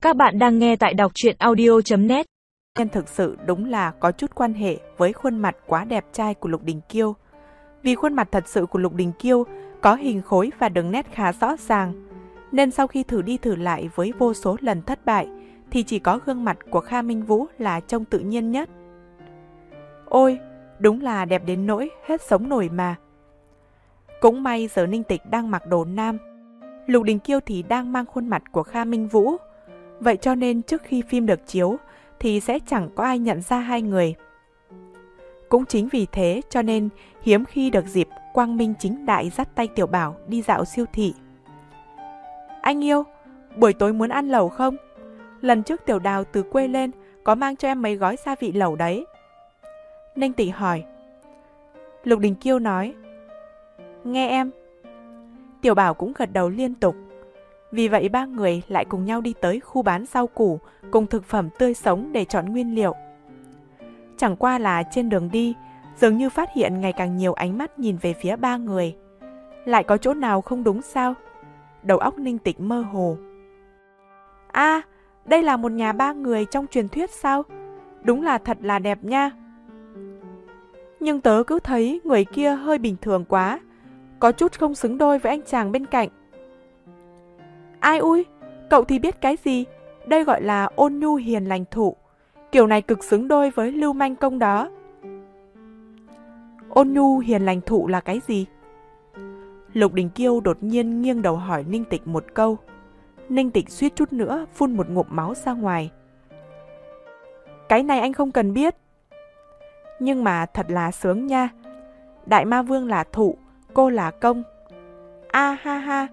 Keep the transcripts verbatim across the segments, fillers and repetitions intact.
Các bạn đang nghe tại đọc truyện audio chấm net. Nhân thực sự đúng là có chút quan hệ với khuôn mặt quá đẹp trai của Lục Đình Kiêu. Vì khuôn mặt thật sự của Lục Đình Kiêu có hình khối và đường nét khá rõ ràng, nên sau khi thử đi thử lại với vô số lần thất bại, thì chỉ có gương mặt của Kha Minh Vũ là trông tự nhiên nhất. Ôi, đúng là đẹp đến nỗi hết sống nổi mà. Cũng may giờ Ninh Tịch đang mặc đồ nam, Lục Đình Kiêu thì đang mang khuôn mặt của Kha Minh Vũ. Vậy cho nên trước khi phim được chiếu thì sẽ chẳng có ai nhận ra hai người. Cũng chính vì thế cho nên hiếm khi được dịp quang minh chính đại dắt tay Tiểu Bảo đi dạo siêu thị. Anh yêu, buổi tối muốn ăn lẩu không? Lần trước Tiểu Đào từ quê lên có mang cho em mấy gói gia vị lẩu đấy. Ninh Tịch hỏi. Lục Đình Kiêu nói. Nghe em. Tiểu Bảo cũng gật đầu liên tục. Vì vậy ba người lại cùng nhau đi tới khu bán rau củ cùng thực phẩm tươi sống để chọn nguyên liệu. Chẳng qua là trên đường đi, dường như phát hiện ngày càng nhiều ánh mắt nhìn về phía ba người. Lại có chỗ nào không đúng sao? Đầu óc Ninh Tịch mơ hồ. À, đây là một nhà ba người trong truyền thuyết sao? Đúng là thật là đẹp nha. Nhưng tớ cứ thấy người kia hơi bình thường quá, có chút không xứng đôi với anh chàng bên cạnh. Ai ui, cậu thì biết cái gì, đây gọi là ôn nhu hiền lành thụ, kiểu này cực xứng đôi với Lưu Manh Công đó. Ôn nhu hiền lành thụ là cái gì? Lục Đình Kiêu đột nhiên nghiêng đầu hỏi Ninh Tịch một câu. Ninh Tịch suýt chút nữa phun một ngụm máu ra ngoài. Cái này anh không cần biết. Nhưng mà thật là sướng nha. Đại ma vương là thụ, cô là công. A ha ha.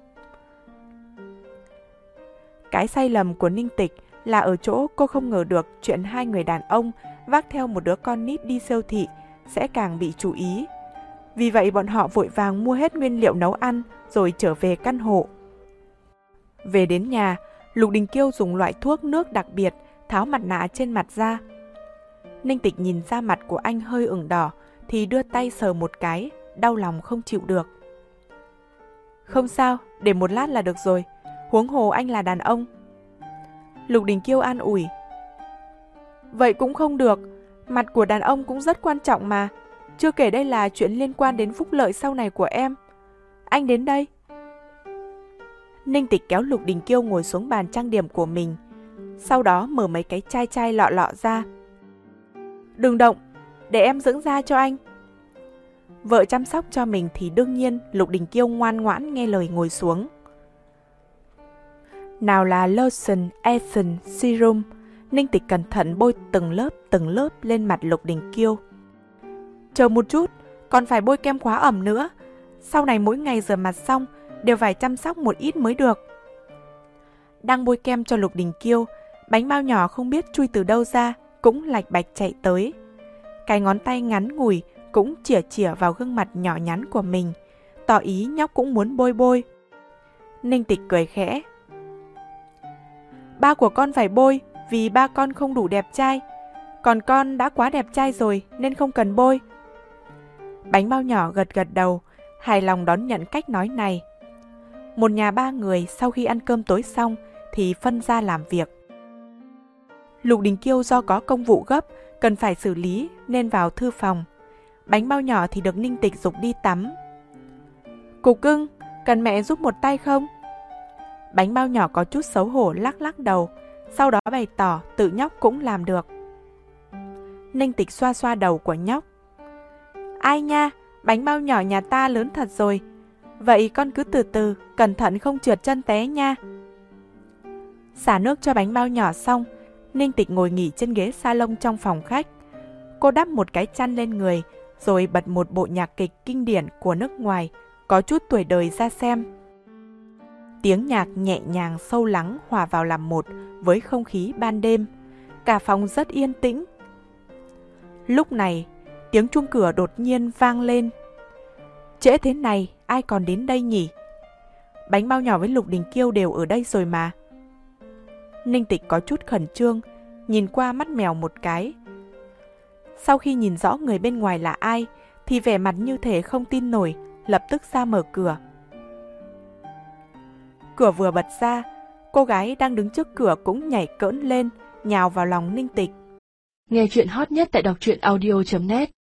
Cái sai lầm của Ninh Tịch là ở chỗ cô không ngờ được chuyện hai người đàn ông vác theo một đứa con nít đi siêu thị sẽ càng bị chú ý. Vì vậy bọn họ vội vàng mua hết nguyên liệu nấu ăn rồi trở về căn hộ. Về đến nhà, Lục Đình Kiêu dùng loại thuốc nước đặc biệt tháo mặt nạ trên mặt ra. Ninh Tịch nhìn ra mặt của anh hơi ửng đỏ thì đưa tay sờ một cái, đau lòng không chịu được. Không sao, để một lát là được rồi. Huống hồ anh là đàn ông. Lục Đình Kiêu an ủi. Vậy cũng không được, mặt của đàn ông cũng rất quan trọng mà. Chưa kể đây là chuyện liên quan đến phúc lợi sau này của em. Anh đến đây. Ninh Tịch kéo Lục Đình Kiêu ngồi xuống bàn trang điểm của mình, sau đó mở mấy cái chai chai lọ lọ ra. Đừng động, để em dưỡng da cho anh. Vợ chăm sóc cho mình thì đương nhiên Lục Đình Kiêu ngoan ngoãn nghe lời ngồi xuống. Nào là lotion, essence, serum, Ninh Tịch cẩn thận bôi từng lớp từng lớp lên mặt Lục Đình Kiêu. Chờ một chút, còn phải bôi kem khóa ẩm nữa. Sau này mỗi ngày rửa mặt xong đều phải chăm sóc một ít mới được. Đang bôi kem cho Lục Đình Kiêu, bánh bao nhỏ không biết chui từ đâu ra cũng lạch bạch chạy tới. Cái ngón tay ngắn ngủi cũng chỉa chỉa vào gương mặt nhỏ nhắn của mình, tỏ ý nhóc cũng muốn bôi bôi. Ninh Tịch cười khẽ. Ba của con phải bôi vì ba con không đủ đẹp trai, còn con đã quá đẹp trai rồi nên không cần bôi. Bánh bao nhỏ gật gật đầu, hài lòng đón nhận cách nói này. Một nhà ba người sau khi ăn cơm tối xong thì phân ra làm việc. Lục Đình Kiêu do có công vụ gấp cần phải xử lý nên vào thư phòng. Bánh bao nhỏ thì được Ninh Tịch giục đi tắm. Cục cưng, cần mẹ giúp một tay không? Bánh bao nhỏ có chút xấu hổ lắc lắc đầu, sau đó bày tỏ tự nhóc cũng làm được. Ninh Tịch xoa xoa đầu của nhóc. Ai nha, bánh bao nhỏ nhà ta lớn thật rồi. Vậy con cứ từ từ, cẩn thận không trượt chân té nha. Xả nước cho bánh bao nhỏ xong, Ninh Tịch ngồi nghỉ trên ghế salon trong phòng khách. Cô đắp một cái chăn lên người, rồi bật một bộ nhạc kịch kinh điển của nước ngoài, có chút tuổi đời ra xem. Tiếng nhạc nhẹ nhàng sâu lắng hòa vào làm một với không khí ban đêm. Cả phòng rất yên tĩnh. Lúc này, tiếng chuông cửa đột nhiên vang lên. Trễ thế này, ai còn đến đây nhỉ? Bánh bao nhỏ với Lục Đình Kiêu đều ở đây rồi mà. Ninh Tịch có chút khẩn trương, nhìn qua mắt mèo một cái. Sau khi nhìn rõ người bên ngoài là ai, thì vẻ mặt như thể không tin nổi, lập tức ra mở cửa. Cửa vừa bật ra, Cô gái đang đứng trước cửa cũng nhảy cỡn lên, nhào vào lòng Ninh Tịch. Nghe chuyện hot nhất tại đọc truyện audio chấm net